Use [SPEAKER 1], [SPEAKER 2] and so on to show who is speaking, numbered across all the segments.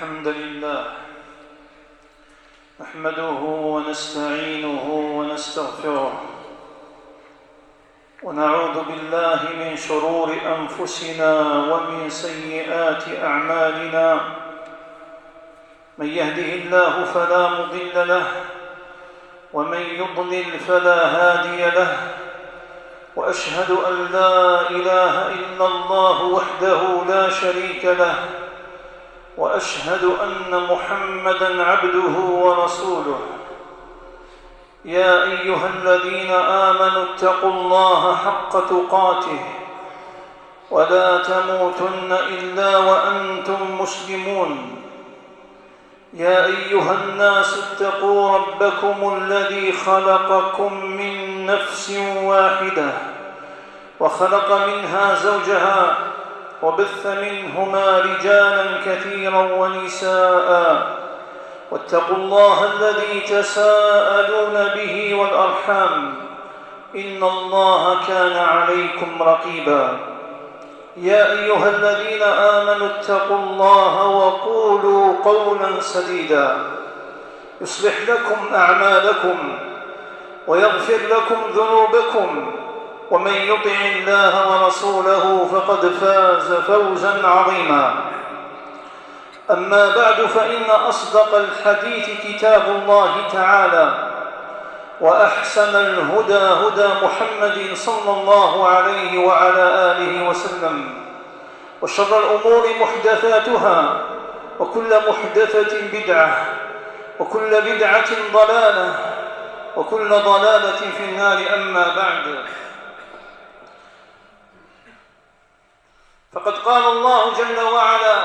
[SPEAKER 1] الحمد لله نحمده ونستعينه ونستغفره ونعوذ بالله من شرور أنفسنا ومن سيئات أعمالنا. من يهده الله فلا مضل له ومن يضلل فلا هادي له، وأشهد أن لا إله إلا الله وحده لا شريك له، وأشهد أن محمدًا عبده ورسوله. يا أيها الذين آمنوا اتقوا الله حق تقاته ولا تموتن إلا وأنتم مسلمون. يا أيها الناس اتقوا ربكم الذي خلقكم من نفس واحدة وخلق منها زوجها وبث منهما رجالا كثيرا ونساء، واتقوا الله الذي تساءلون به والأرحام إن الله كان عليكم رقيبا. يا أيها الذين آمنوا اتقوا الله وقولوا قولا سديدا يصلح لكم أعمالكم ويغفر لكم ذنوبكم، ومن يطع الله ورسوله فقد فاز فوزا عظيما. أما بعد، فإن أصدق الحديث كتاب الله تعالى، وأحسن الهدى هدى محمد صلى الله عليه وعلى آله وسلم، وشر الأمور محدثاتها، وكل محدثة بدعة، وكل بدعة ضلالة، وكل ضلالة في النار. أما بعد، فقد قال الله جل وعلا: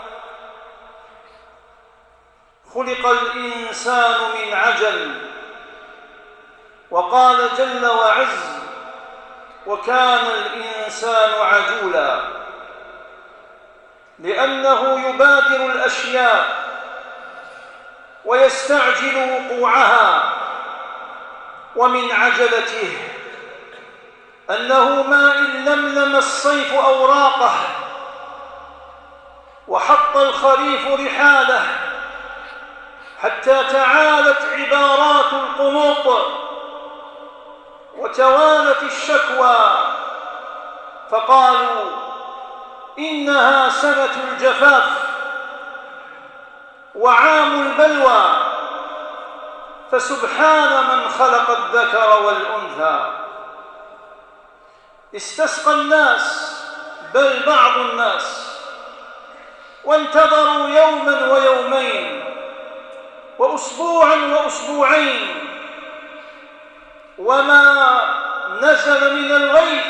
[SPEAKER 1] خلق الإنسان من عجل. وقال جل وعز: وكان الإنسان عجولا، لأنه يبادر الأشياء ويستعجل وقوعها. ومن عجلته أنه ما إن لملم الصيف أوراقه وحط الخريف رحاله حتى تعالت عبارات القنوط وتوالت الشكوى، فقالوا إنها سنة الجفاف وعام البلوى. فسبحان من خلق الذكر والأنثى. استسقى الناس، بل بعض الناس، وانتظروا يوما ويومين وأسبوعا وأسبوعين، وما نزل من الغيث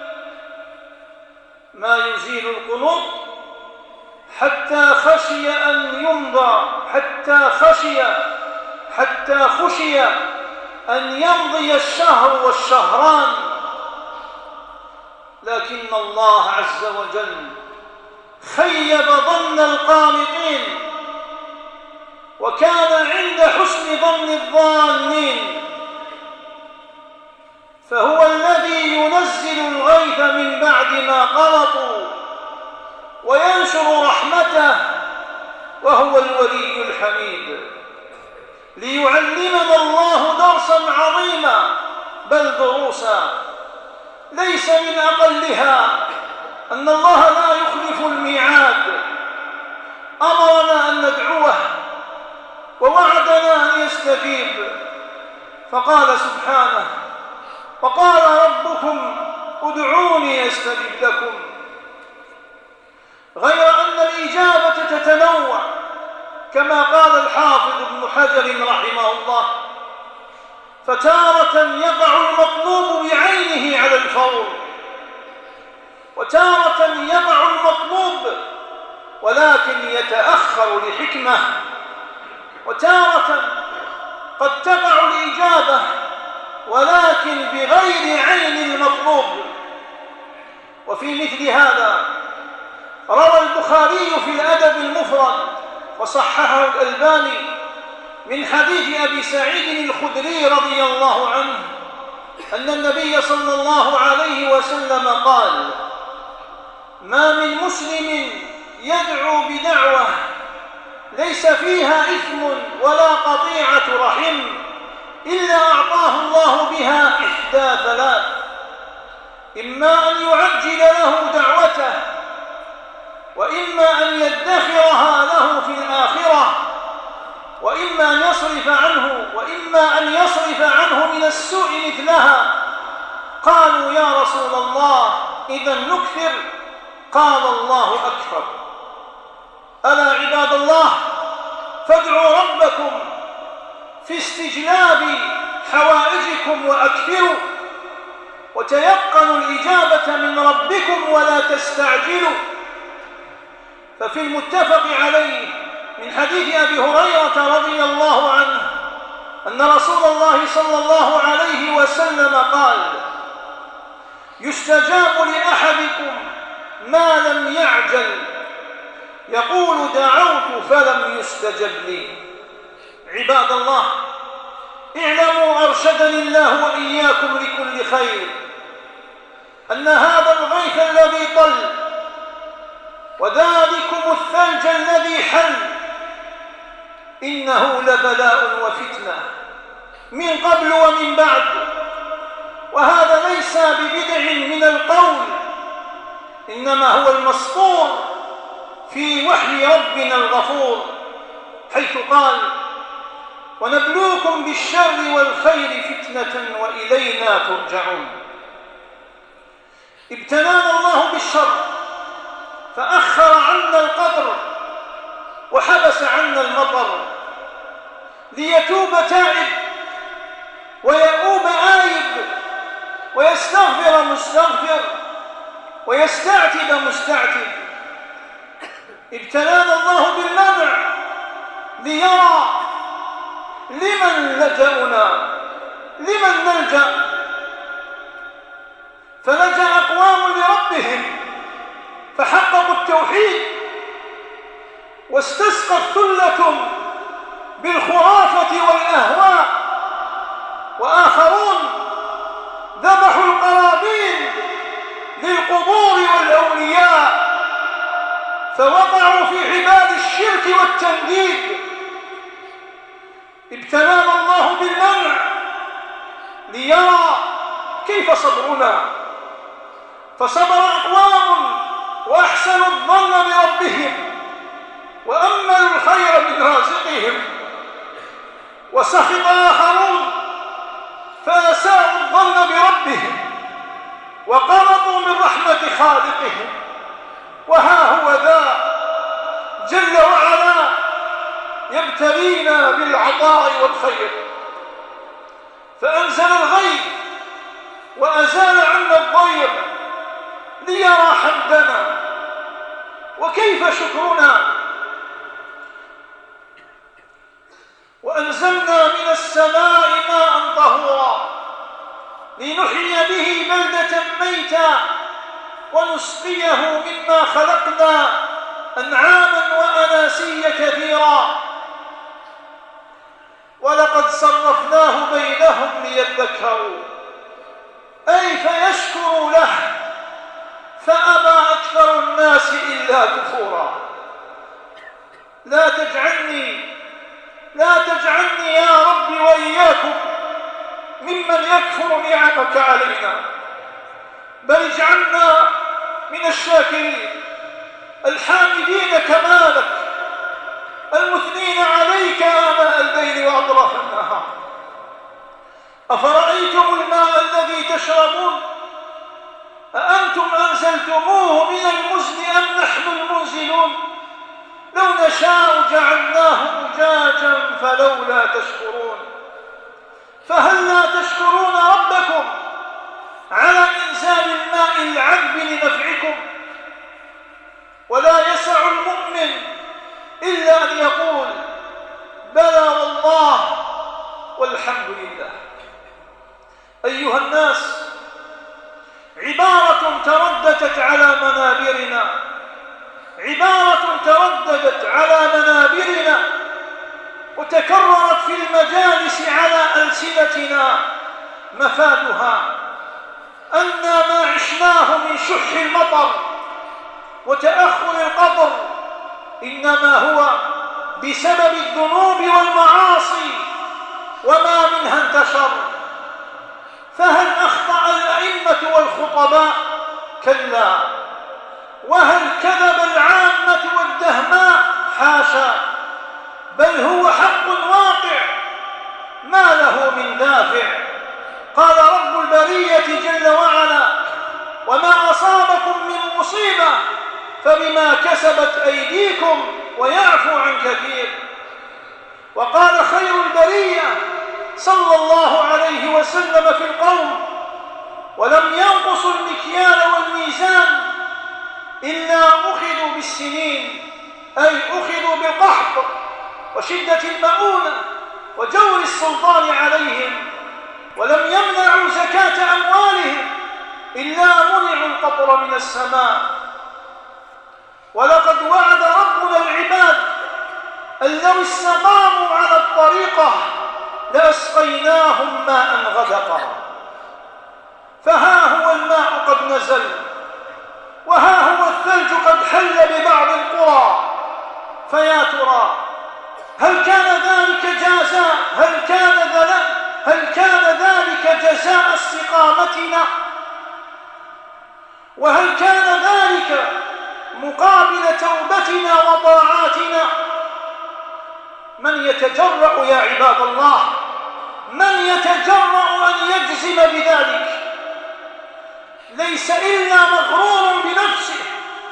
[SPEAKER 1] ما يزيل القنوط، حتى خشي أن يمضى، حتى خشي أن يمضي الشهر والشهران. لكن الله عز وجل خيب ظن القانطين، وكان عند حسن ظن الظانين. فهو الذي ينزل الغيث من بعد ما قنطوا وينشر رحمته، وهو الولي الحميد. ليعلمنا الله درسا عظيما، بل دروسا ليس من أقلها أن الله لا يخلف الميعاد. أمرنا أن ندعوه ووعدنا أن يستجيب، فقال سبحانه: وقال ربكم ادعوني أستجب لكم. غير أن الإجابة تتنوع، كما قال الحافظ ابن حجر رحمه الله: فتارة يقع المطلوب بعينه على الفور، وتارة يقع المطلوب ولكن يتأخر لحكمة، وتارة قد تقع الإجابة ولكن بغير عين المطلوب. وفي مثل هذا روى البخاري في الأدب المفرد وصححه الألباني من حديث أبي سعيد الخدري رضي الله عنه أن النبي صلى الله عليه وسلم قال: ما من مسلم يدعو بدعوة ليس فيها إثم ولا قطيعة رحم إلا أعطاه الله بها إحدى ثلاث: إما أن يعجل له دعوته، وإما أن يدخرها له في الآخرة، وإما أن يصرف عنه من السوء مثلها. قالوا: يا رسول الله، إذا نكثر؟ قال: الله أكثر. ألا عباد الله، فادعوا ربكم في استجلاب حوائجكم وأكثروا، وتيقنوا الإجابة من ربكم ولا تستعجلوا. ففي المتفق عليه من حديث أبي هريرة رضي الله عنه أن رسول الله صلى الله عليه وسلم قال: يستجاب لأحدكم ما لم يعجل، يقول: دعوت فلم يستجب لي. عباد الله، اعلموا أرشدني الله وإياكم لكل خير أن هذا الغيث الذي طل وذلكم الثلج الذي حل إنه لبلاء وفتنة من قبل ومن بعد، وهذا ليس ببدع من القول، إنما هو المسطور في وحي ربنا الغفور، حيث قال: ونبلوكم بالشر والخير فتنة وإلينا ترجعون. ابتلانا الله بالشر فأخر عنا القدر وحبس عنا المطر، ليتوب تائب ويؤوب آيب ويستغفر مستغفر ويستعتب مستعتب. ابتلانا الله بالمنع ليرى لمن لجأنا، لمن نلجأ. فلجأ أقوام لربهم فحققوا التوحيد واستسقت ثلة بالخرافة والأهواء، وآخرون ذبحوا القرابين للقبور والأولياء فوقعوا في عباد الشرك والتنديد. ابتلانا الله بالمنع ليرى كيف صبرنا، فصبر أقوام وأحسنوا الظن بربهم وأملوا الخير من رازقهم، وسخط آخرون فأساءوا الظن بربهم وقنطوا من رحمة خالقهم. وها هو ذا جل وعلا يبتلينا بالعطاء والخير، فأنزل الغيث وأزال عنا الضير ليرى حمدنا وكيف شكرنا. وأنزلنا من السماء ماء طهورا لنحيي به بلدة ميتا ونسقيه مما خلقنا أنعاما وأناسيا كثيرا، ولقد صرفناه بينهم ليذكروا أي فيشكروا له، فأبى أكثر الناس إلا كفورا. لا تجعلني يا رب وإياكم ممن يكفر نعمك علينا، بل اجعلنا من الشاكرين الحامدين كمالك المثنين عليك آناء الليل وأطراف النهار. أفرأيتم الماء الذي تشربون أأنتم أنزلتموه من المزن أم نحن المنزلون؟ لو نشاء جعلناه أجاجا فلولا تشكرون. فهل لا تشكرون ربكم على إنزال الماء العذب لنفعكم؟ ولا يسع المؤمن إلا أن يقول بلى والله والحمد لله. أيها الناس، عبارة ترددت على منابرنا وتكررت في المجالس على ألسنتنا مفادها أن ما عشناه من شح المطر وتأخر القطر إنما هو بسبب الذنوب والمعاصي وما منها انتشر. فهل أخطأ الأئمة والخطباء؟ كلا. وهل كذب العامة والدهماء؟ حاشا، بل هو حق واقع ما له من دافع. قال رب البرية جل وعلا: وما أصابكم من مصيبة فبما كسبت أيديكم ويعفو عن كثير. وقال خير البرية صلى الله عليه وسلم في القوم: ولم ينقصوا المكيال والميزان إلا أخذوا بالسنين، أي أخذوا بالقحط وشدة المؤونة وجور السلطان عليهم، ولم يمنعوا زكاة أموالهم إلا منعوا القطر من السماء. ولقد وعد ربنا العباد أن لو استقاموا على الطريقة لأسقيناهم ماء غدقا. فها هو الماء قد نزل، وها هو الثلج قد حل ببعض القرى، فيا ترى هل كان ذلك جزاء استقامتنا؟ وهل كان ذلك مقابل توبتنا وطاعاتنا؟ من يتجرأ يا عباد الله، من يتجرأ أن يجزم بذلك؟ ليس إلا مغرور بنفسه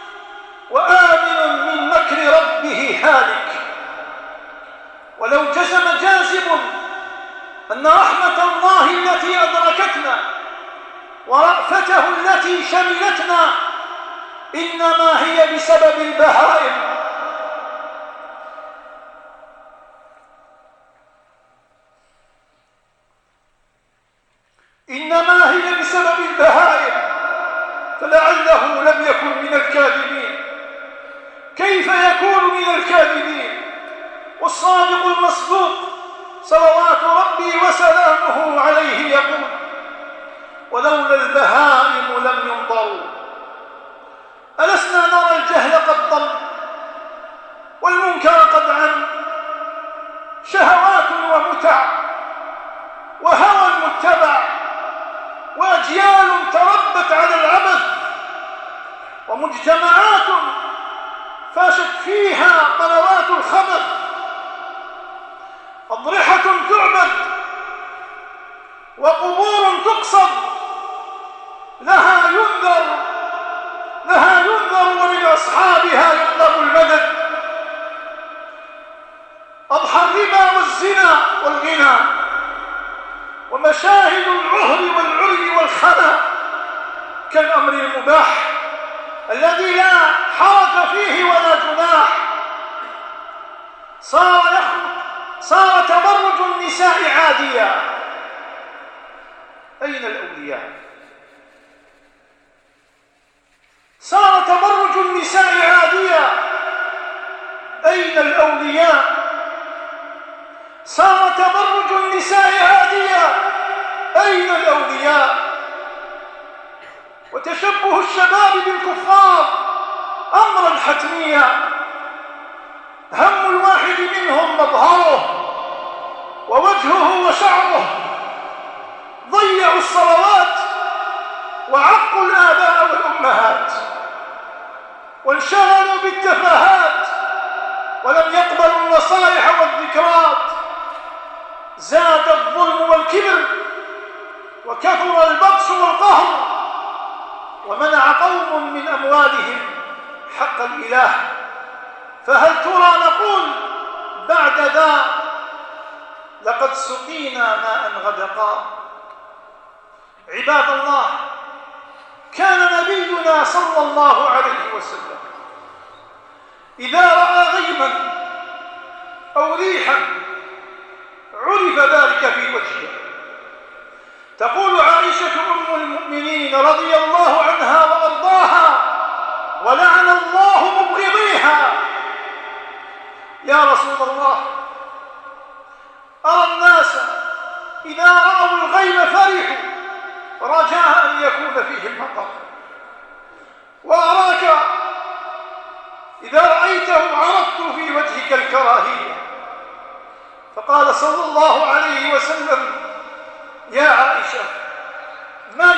[SPEAKER 1] وآمن من مكر ربه هالك. ولو جزم جازم أن رحمة الله التي أدركتنا ورأفته التي شملتنا إنما هي بسبب البهائم، إنما هي بسبب البهائم، فلعله لم يكن من الكاذبين. كيف يكون من الكاذبين والصادق المصدوق صلوات ربي وسلامه عليه يقول: ولولا البهائم لم يمطروا. ألسنا نرى الجهل قد ضل والمنكر قد عم، شهوات ومتع وهوى متبع وأجيال تربت على العبث ومجتمعات فاشت فيها قنوات الخبث، أضرحة تعبد وقبور تقصد، لها ينذر ومن أصحابها يطلب المدد. أضحى الربا والزنا والغنى ومشاهد العهر والعري والخنا كالأمر المباح الذي لا حرج فيه ولا جناح. صار تبرج النساء عاديا. أين الأولياء؟ صار تبرج النساء عاديا. أين الأولياء؟ صار تبرج النساء عاديا. أين الأولياء؟ وتشبه الشباب بالكفار أمرا حتميا، هم الواحد منهم مظهره ووجهه وشعره. ضيعوا الصلوات وعقوا الآباء والأمهات وانشغلوا بالتفاهات ولم يقبلوا النصائح والذكرات. زاد الظلم والكبر وكثر البطش والقهر، ومنع قوم من أموالهم حق الإله. فهل ترى نقول بعد ذا لقد سقينا ماء غدقا؟ عباد الله، كان نبينا صلى الله عليه وسلم إذا رأى غيما أو ريحا عرف ذلك في وجهه. تقول عائشة أم المؤمنين رضي الله عنها وأرضاها: ولعن الله مبغضيها. يا رسول الله، أرى الناس إذا رأوا الغيم فرحوا رجاء أن يكون فيه المطر، وأراك إذا رأيته عرفت في وجهك الكراهية. فقال صلى الله عليه وسلم: يا عائشة، ما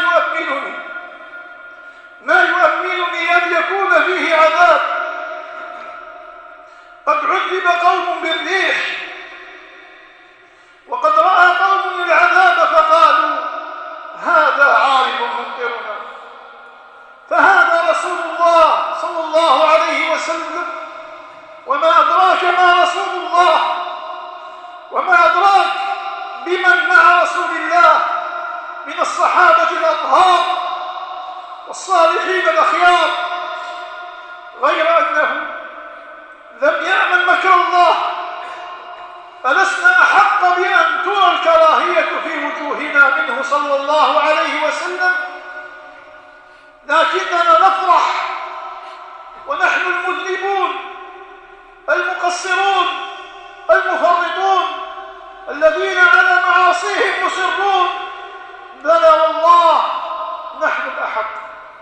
[SPEAKER 1] يؤمنني أن يكون فيه عذاب. قد عذب قوم بالريح، وقد رأى قوم العذاب فقالوا: هذا عارض ممطرنا. فهذا رسول الله صلى الله عليه وسلم، وما أدراك ما رسول الله، وما أدراك بمن مع رسول الله من الصحابة الأطهار والصالحين الأخيار، غير أنه لم يأمن مكر الله. فلسنا أحق بأن ترى الكراهية في وجوهنا منه صلى الله عليه وسلم، لكننا نفرح ونحن المذنبون المقصرون المفرطون الذين على معاصيهم مصرون. بلى والله نحن الأحق.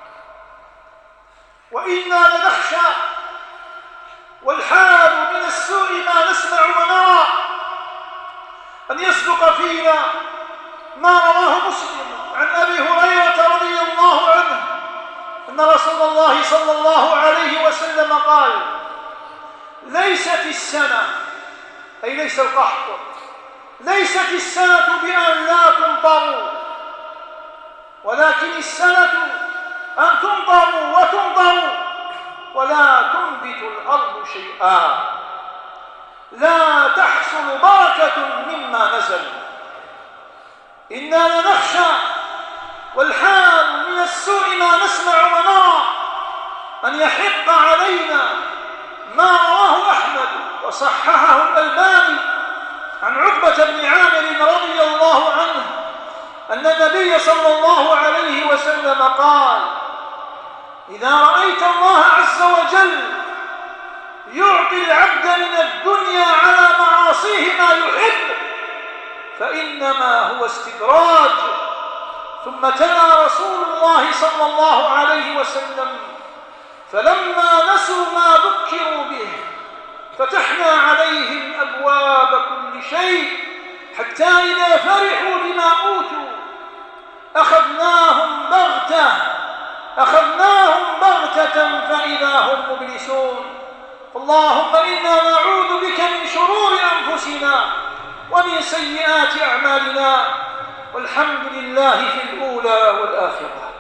[SPEAKER 1] وإنا لنخشى والحال من السوء ما نسمع ونرى أن يصدق فينا ما رواه مسلم عن أبي هريرة رضي الله عنه أن رسول الله صلى الله عليه وسلم قال: ليست السنة، أي ليس القحط، ليست السنة بأن لا تمطروا، ولكن السنة أن تمطروا وتمطروا ولا تنبت الأرض شيئا، لا تحصل بركة مما نزل. إنا لنخشى والحال من السوء ما نسمع ونرى أن يحق علينا ما رواه أحمد وصححه الألباني عن عقبة بن عامر رضي الله عنه أن النبي صلى الله عليه وسلم قال: إذا رأيت الله عز وجل يعطي العبد من الدنيا على معاصيه ما يحب فإنما هو استدراج. ثم تلا رسول الله صلى الله عليه وسلم: فلما نسوا ما ذكروا به فتحنا عليهم أبواب كل شيء حتى إذا فرحوا بما أوتوا أخذناهم بغتة فإذا هم مبلسون. اللهم إنا نعوذ بك من شرور أنفسنا ومن سيئات أعمالنا، والحمد لله في الأولى والآخرة.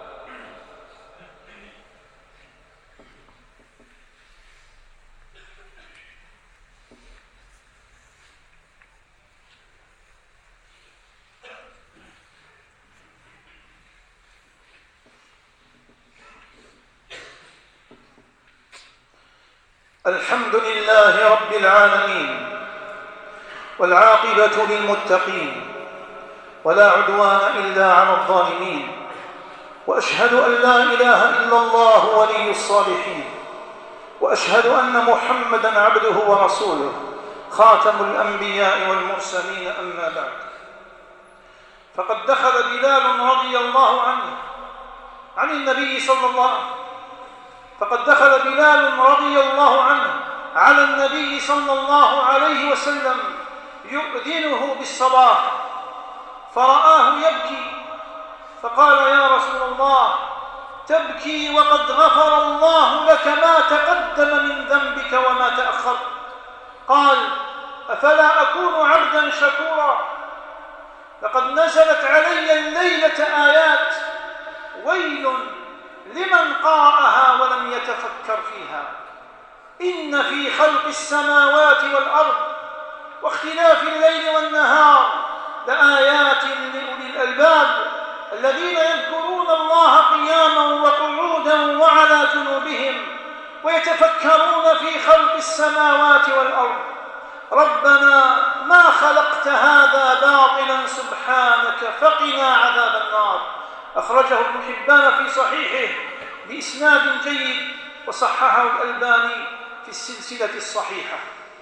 [SPEAKER 1] الحمد لله رب العالمين، والعاقبة للمتقين، ولا عدوان إلا على الظالمين، وأشهد أن لا إله إلا الله ولي الصالحين، وأشهد أن محمدًا عبده ورسوله خاتم الأنبياء والمرسلين. أما بعد، فقد دخل بلال رضي الله عنه عن النبي صلى الله فقد دخل بلال رضي الله عنه على النبي صلى الله عليه وسلم يؤذنه بالصباح، فرآه يبكي فقال: يا رسول الله، تبكي وقد غفر الله لك ما تقدم من ذنبك وما تأخر. قال: أفلا أكون عبدا شكورا؟ لقد نزلت علي الليلة آيات ويل لمن قرأها ولم يتفكر فيها. إن في خلق السماوات والأرض واختلاف الليل والنهار لآيات لأولي الألباب الذين يذكرون الله قياما وقعودا وعلى جنوبهم ويتفكرون في خلق السماوات والأرض. ربنا ما خلقت هذا باطلا سبحانك فقنا عذاب النار. أخرجه ابن حبان في صحيحه بإسناد جيد، وصححه الألباني في السلسلة الصحيحة.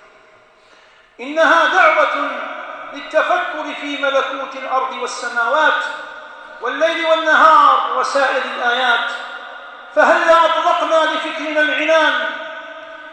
[SPEAKER 1] إنها دعوة للتفكر في ملكوت الأرض والسماوات والليل والنهار وسائر الآيات. فهلا أطلقنا لفكرنا العنان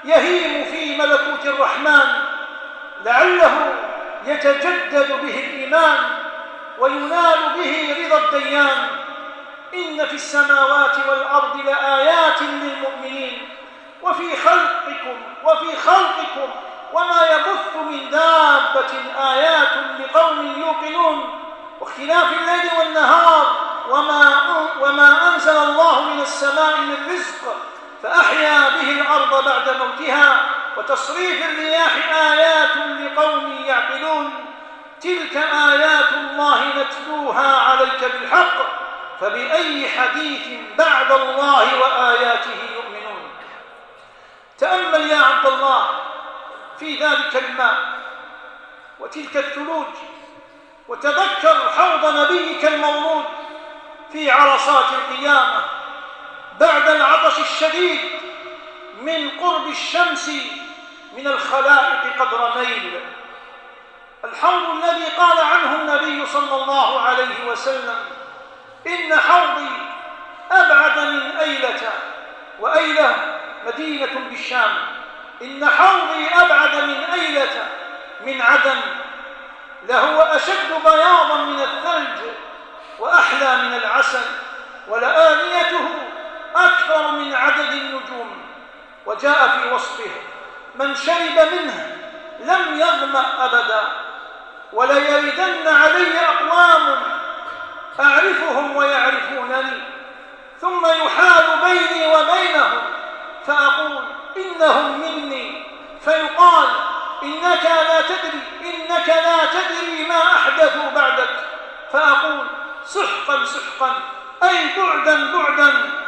[SPEAKER 1] يهيم في ملكوت الرحمن لعله يتجدد به الإيمان وينال به رضا الديان. إن في السماوات والأرض لآيات للمؤمنين وفي خلقكم وما يبث من دابة آيات لقوم يوقنون واختلاف الليل والنهار وما أنزل الله من السماء من رزق فأحيا به الأرض بعد موتها وتصريف الرياح آيات لقوم يعقلون. تلك آيات الله نتلوها عليك بالحق فبأي حديث بعد الله وآياته يؤمنون. تأمل يا عبد الله في ذلك الماء وتلك الثلوج وتذكر حوض نبيك المولود في عرصات القيامة بعد العطش الشديد من قرب الشمس من الخلائق قدر ميل. الحوض الذي قال عنه النبي صلى الله عليه وسلم إن حوضي أبعد من أيلة، وأيلة مدينة بالشام، إن حوضي أبعد من أيلة من عدن، لهو أشد بياضا من الثلج وأحلى من العسل، ولآنيته أكثر من عدد النجوم. وجاء في وصفه من شرب منه لم يظمأ أبدا، وليردن علي أقوام أعرفهم ويعرفونني ثم يحال بيني وبينهم فأقول إنهم مني، فيقال إنك لا تدري ما أحدثوا بعدك، فأقول سحقا سحقا أي بعدا بعدا